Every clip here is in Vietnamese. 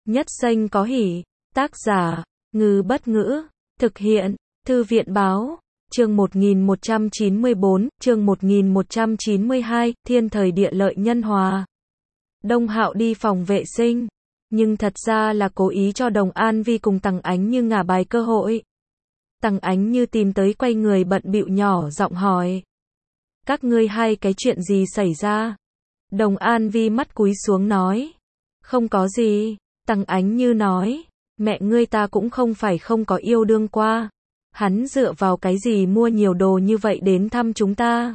Nhất Xanh có hỉ. Tác giả, Ngư Bất Ngữ. Thực hiện, Thư viện Báo. Chương 1194, chương 1192, thiên thời địa lợi nhân hòa. Đông Hạo đi phòng vệ sinh, nhưng thật ra là cố ý cho Đồng An Vi cùng Tằng Ánh Như ngả bài cơ hội. Tằng Ánh Như tìm tới quay người bận bịu nhỏ giọng hỏi. Các ngươi hai cái chuyện gì xảy ra? Đồng An Vi mắt cúi xuống nói. Không có gì. Tằng Ánh Như nói. Mẹ ngươi ta cũng không phải không có yêu đương qua. Hắn dựa vào cái gì mua nhiều đồ như vậy đến thăm chúng ta?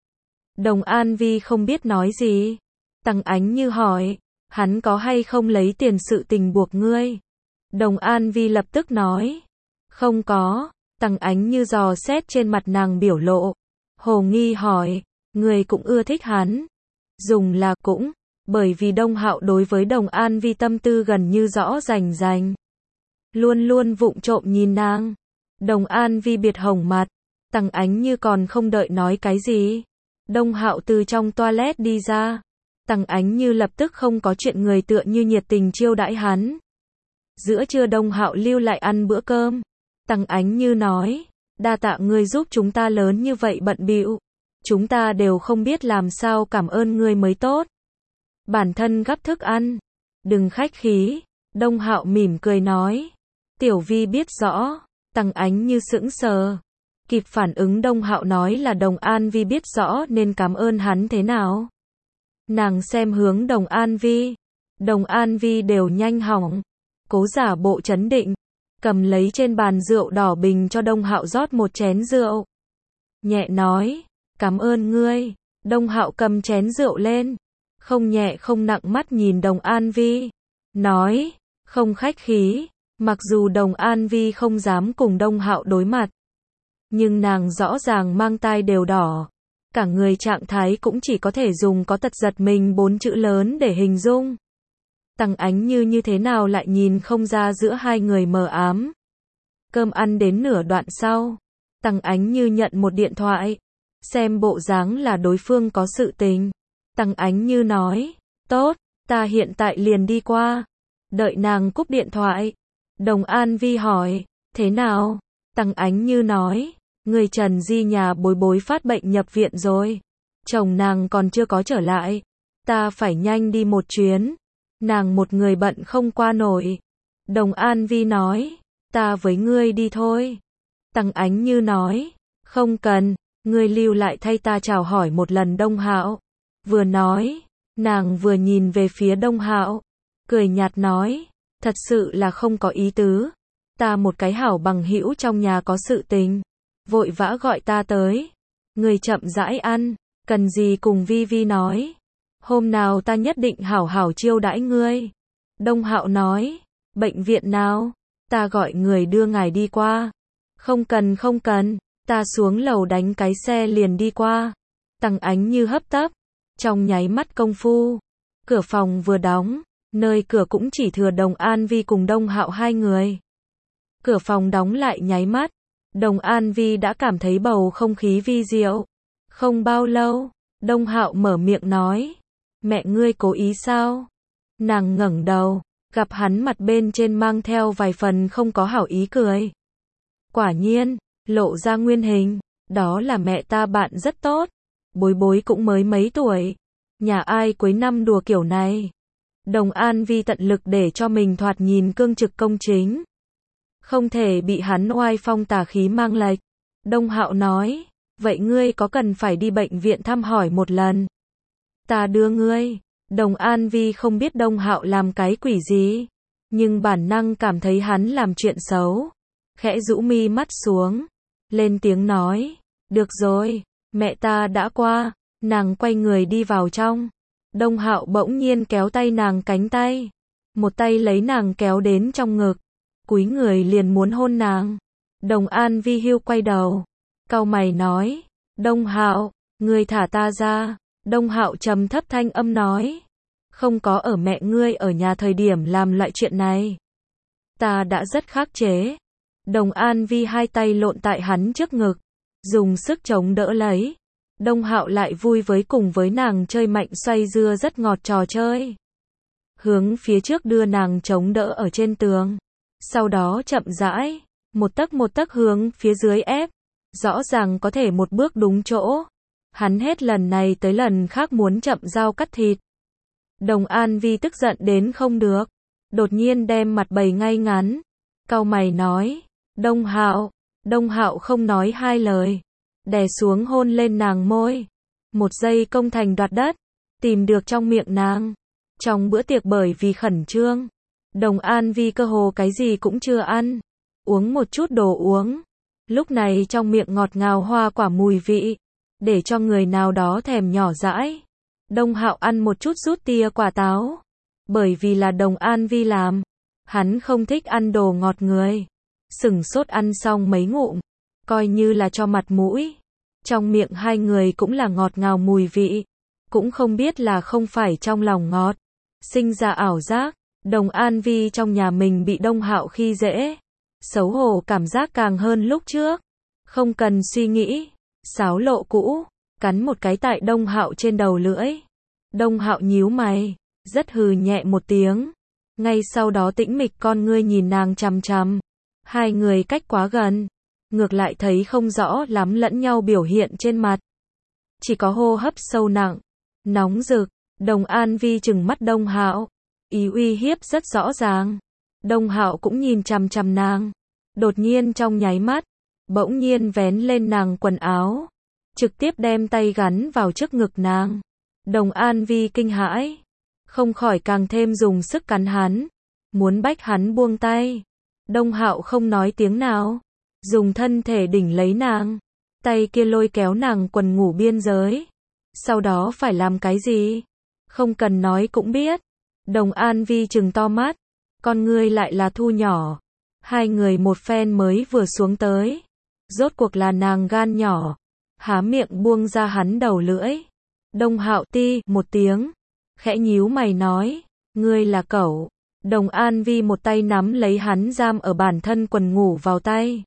Đồng An Vi không biết nói gì. Tằng Ánh Như hỏi. Hắn có hay không lấy tiền sự tình buộc ngươi? Đồng An Vi lập tức nói. Không có. Tằng Ánh Như dò xét trên mặt nàng biểu lộ. Hồ nghi hỏi. Ngươi cũng ưa thích hắn? Dùng là cũng. Bởi vì Đông Hạo đối với Đồng An Vi tâm tư gần như rõ rành rành. Luôn luôn vụng trộm nhìn nàng. Đồng An Vi biệt hồng mặt. Tằng Ánh Như còn không đợi nói cái gì. Đông Hạo từ trong toilet đi ra. Tằng Ánh Như lập tức không có chuyện người tựa như nhiệt tình chiêu đãi hắn. Giữa trưa Đông Hạo lưu lại ăn bữa cơm. Tằng Ánh Như nói. Đa tạ ngươi giúp chúng ta lớn như vậy bận bịu. Chúng ta đều không biết làm sao cảm ơn ngươi mới tốt. Bản thân gắp thức ăn. Đừng khách khí. Đông Hạo mỉm cười nói. Tiểu Vi biết rõ. Tằng Ánh Như sững sờ. Kịp phản ứng Đông Hạo nói là Đồng An Vi biết rõ nên cảm ơn hắn thế nào. Nàng xem hướng Đồng An Vi. Đồng An Vi đều nhanh hỏng. Cố giả bộ trấn định. Cầm lấy trên bàn rượu đỏ bình cho Đông Hạo rót một chén rượu. Nhẹ nói. Cảm ơn ngươi. Đông Hạo cầm chén rượu lên. Không nhẹ không nặng mắt nhìn Đồng An Vi. Nói. Không khách khí. Mặc dù Đồng An Vi không dám cùng Đông Hạo đối mặt. Nhưng nàng rõ ràng mang tai đều đỏ. Cả người trạng thái cũng chỉ có thể dùng có tật giật mình 4 chữ lớn để hình dung. Tằng Ánh Như như thế nào lại nhìn không ra giữa hai người mờ ám. Cơm ăn đến nửa đoạn sau. Tằng Ánh Như nhận một điện thoại. Xem bộ dáng là đối phương có sự tình. Tằng Ánh Như nói. Tốt, ta hiện tại liền đi qua. Đợi nàng cúp điện thoại. Đồng An Vi hỏi. Thế nào? Tằng Ánh Như nói. Người Trần Di nhà bối bối phát bệnh nhập viện rồi. Chồng nàng còn chưa có trở lại. Ta phải nhanh đi một chuyến. Nàng một người bận không qua nổi. Đồng An Vi nói. Ta với ngươi đi thôi. Tằng Ánh Như nói. Không cần. Ngươi lưu lại thay ta chào hỏi một lần Đông Hạo. Vừa nói. Nàng vừa nhìn về phía Đông Hạo. Cười nhạt nói. Thật sự là không có ý tứ. Ta một cái hảo bằng hữu trong nhà có sự tình. Vội vã gọi ta tới. Người chậm rãi ăn. Cần gì cùng Vi Vi nói. Hôm nào ta nhất định hảo hảo chiêu đãi ngươi. Đông Hạo nói. Bệnh viện nào? Ta gọi người đưa ngài đi qua. Không cần không cần. Ta xuống lầu đánh cái xe liền đi qua. Tằng Ánh Như hấp tấp. Trong nháy mắt công phu. Cửa phòng vừa đóng. Nơi cửa cũng chỉ thừa Đồng An Vi cùng Đông Hạo hai người. Cửa phòng đóng lại nháy mắt. Đồng An Vi đã cảm thấy bầu không khí vi diệu. Không bao lâu, Đông Hạo mở miệng nói. Mẹ ngươi cố ý sao? Nàng ngẩng đầu, gặp hắn mặt bên trên mang theo vài phần không có hảo ý cười. Quả nhiên, lộ ra nguyên hình. Đó là mẹ ta bạn rất tốt. Bối bối cũng mới mấy tuổi. Nhà ai cuối năm đùa kiểu này. Đồng An Vi tận lực để cho mình thoạt nhìn cương trực công chính. Không thể bị hắn oai phong tà khí mang lệch. Đông Hạo nói. Vậy ngươi có cần phải đi bệnh viện thăm hỏi một lần? Ta đưa ngươi. Đồng An Vi không biết Đông Hạo làm cái quỷ gì. Nhưng bản năng cảm thấy hắn làm chuyện xấu. Khẽ rũ mi mắt xuống. Lên tiếng nói. Được rồi. Mẹ ta đã qua. Nàng quay người đi vào trong. Đông Hạo bỗng nhiên kéo tay nàng cánh tay. Một tay lấy nàng kéo đến trong ngực. Cúi người liền muốn hôn nàng. Đồng An Vi hiu quay đầu. Cau mày nói. Đông Hạo, ngươi thả ta ra. Đông Hạo trầm thấp thanh âm nói. Không có ở mẹ ngươi ở nhà thời điểm làm loại chuyện này. Ta đã rất khắc chế. Đồng An Vi hai tay lộn tại hắn trước ngực. Dùng sức chống đỡ lấy. Đông Hạo lại vui với cùng với nàng chơi mạnh xoay dưa rất ngọt trò chơi. hướng phía trước đưa nàng chống đỡ ở trên tường. Sau đó chậm rãi, một tấc hướng phía dưới ép, rõ ràng có thể một bước đúng chỗ. Hắn hết lần này tới lần khác muốn chậm dao cắt thịt. Đồng An Vi tức giận đến không được, đột nhiên đem mặt bày ngay ngắn, cau mày nói, Đông Hạo không nói hai lời, đè xuống hôn lên nàng môi. Một giây công thành đoạt đất, tìm được trong miệng nàng. Trong bữa tiệc bởi vì khẩn trương, Đồng An Vi cơ hồ cái gì cũng chưa ăn, uống một chút đồ uống. Lúc này trong miệng ngọt ngào hoa quả mùi vị, để cho người nào đó thèm nhỏ dãi. Đông Hạo ăn một chút rút tia quả táo, bởi vì là Đồng An Vi làm, hắn không thích ăn đồ ngọt người. Sửng sốt ăn xong mấy ngụm, coi như là cho mặt mũi. Trong miệng hai người cũng là ngọt ngào mùi vị, cũng không biết là không phải trong lòng ngọt, sinh ra ảo giác. Đồng An Vi trong nhà mình bị Đông Hạo khi dễ, xấu hổ cảm giác càng hơn lúc trước. Không cần suy nghĩ, sáo lộ cũ, cắn một cái tại Đông Hạo trên đầu lưỡi. Đông Hạo nhíu mày, rất hừ nhẹ một tiếng. Ngay sau đó tĩnh mịch con ngươi nhìn nàng chằm chằm. Hai người cách quá gần, ngược lại thấy không rõ lắm lẫn nhau biểu hiện trên mặt. Chỉ có hô hấp sâu nặng, nóng rực. Đồng An Vi trừng mắt Đông Hạo, ý uy hiếp rất rõ ràng. Đông Hạo cũng nhìn chằm chằm nàng, đột nhiên trong nháy mắt, bỗng nhiên vén lên nàng quần áo, trực tiếp đem tay gắn vào trước ngực nàng. Đồng An Vi kinh hãi, không khỏi càng thêm dùng sức cắn hắn, muốn bách hắn buông tay. Đông Hạo không nói tiếng nào, dùng thân thể đỉnh lấy nàng, tay kia lôi kéo nàng quần ngủ biên giới. Sau đó phải làm cái gì? Không cần nói cũng biết. Đồng An Vi trừng to mắt, con ngươi lại là thu nhỏ. Hai người một phen mới vừa xuống tới, rốt cuộc là nàng gan nhỏ, há miệng buông ra hắn đầu lưỡi. Đông Hạo ti một tiếng, khẽ nhíu mày nói, ngươi là cẩu. Đồng An Vi một tay nắm lấy hắn giam ở bản thân quần ngủ vào tay.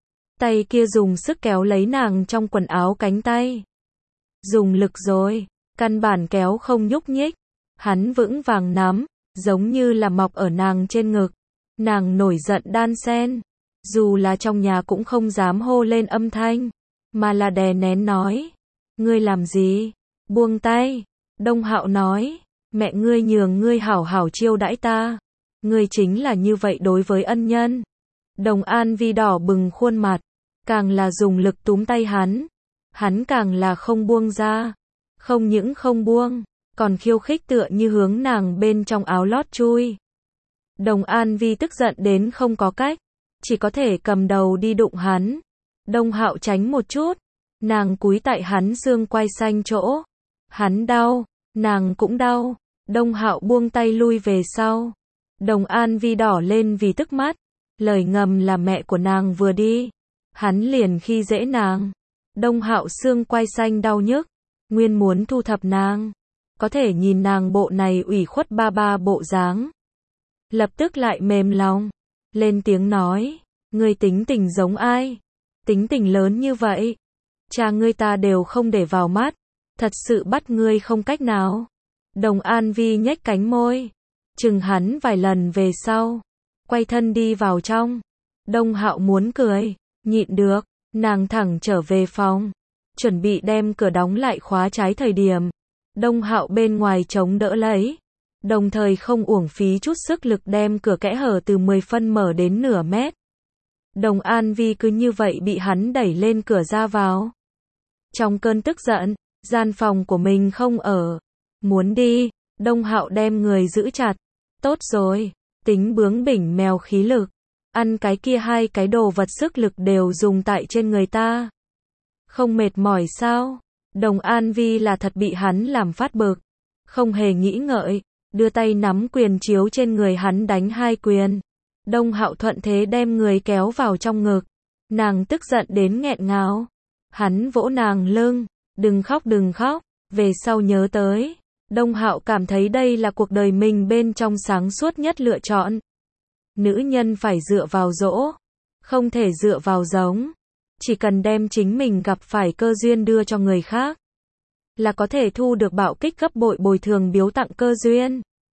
Tay kia dùng sức kéo lấy nàng trong quần áo cánh tay. Dùng lực rồi, căn bản kéo không nhúc nhích. Hắn vững vàng nắm, giống như là mọc ở nàng trên ngực. Nàng nổi giận đan sen, dù là trong nhà cũng không dám hô lên âm thanh, mà là đè nén nói, ngươi làm gì? Buông tay. Đông Hạo nói, mẹ ngươi nhường ngươi hảo hảo chiêu đãi ta. Ngươi chính là như vậy đối với ân nhân. Đồng An Vi đỏ bừng khuôn mặt, càng là dùng lực túm tay hắn. Hắn càng là không buông ra. Không những không buông, còn khiêu khích tựa như hướng nàng bên trong áo lót chui. Đồng An Vi tức giận đến không có cách, chỉ có thể cầm đầu đi đụng hắn. Đông Hạo tránh một chút, nàng cúi tại hắn xương quai xanh chỗ. Hắn đau, nàng cũng đau. Đông Hạo buông tay lui về sau. Đồng An Vi đỏ lên vì tức mắt, lời ngầm là mẹ của nàng vừa đi, hắn liền khi dễ nàng. Đông Hạo xương quai xanh đau nhức, nguyên muốn thu thập nàng, có thể nhìn nàng bộ này ủy khuất ba bộ dáng, lập tức lại mềm lòng, lên tiếng nói, ngươi tính tình giống ai? Tính tình lớn như vậy, cha ngươi ta đều không để vào mắt, thật sự bắt ngươi không cách nào. Đồng An Vi nhếch cánh môi, chừng hắn vài lần về sau, quay thân đi vào trong. Đông Hạo muốn cười, nhịn được, nàng thẳng trở về phòng, chuẩn bị đem cửa đóng lại khóa trái thời điểm. Đông Hạo bên ngoài chống đỡ lấy, đồng thời không uổng phí chút sức lực đem cửa kẽ hở từ 10 phân mở đến nửa mét. Đồng An Vi cứ như vậy bị hắn đẩy lên cửa ra vào. Trong cơn tức giận, gian phòng của mình không ở, muốn đi, Đông Hạo đem người giữ chặt. Tốt rồi, tính bướng bỉnh mèo khí lực, ăn cái kia hai cái đồ vật sức lực đều dùng tại trên người ta. Không mệt mỏi sao? Đồng An Vi là thật bị hắn làm phát bực, không hề nghĩ ngợi, đưa tay nắm quyền chiếu trên người hắn đánh hai quyền. Đông Hạo thuận thế đem người kéo vào trong ngực, nàng tức giận đến nghẹn ngào. Hắn vỗ nàng lưng, đừng khóc, về sau nhớ tới. Đông Hạo cảm thấy đây là cuộc đời mình bên trong sáng suốt nhất lựa chọn. Nữ nhân phải dựa vào dỗ, không thể dựa vào giống. Chỉ cần đem chính mình gặp phải cơ duyên đưa cho người khác, là có thể thu được bạo kích gấp bội bồi thường biếu tặng cơ duyên.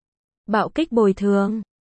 Bạo kích bồi thường.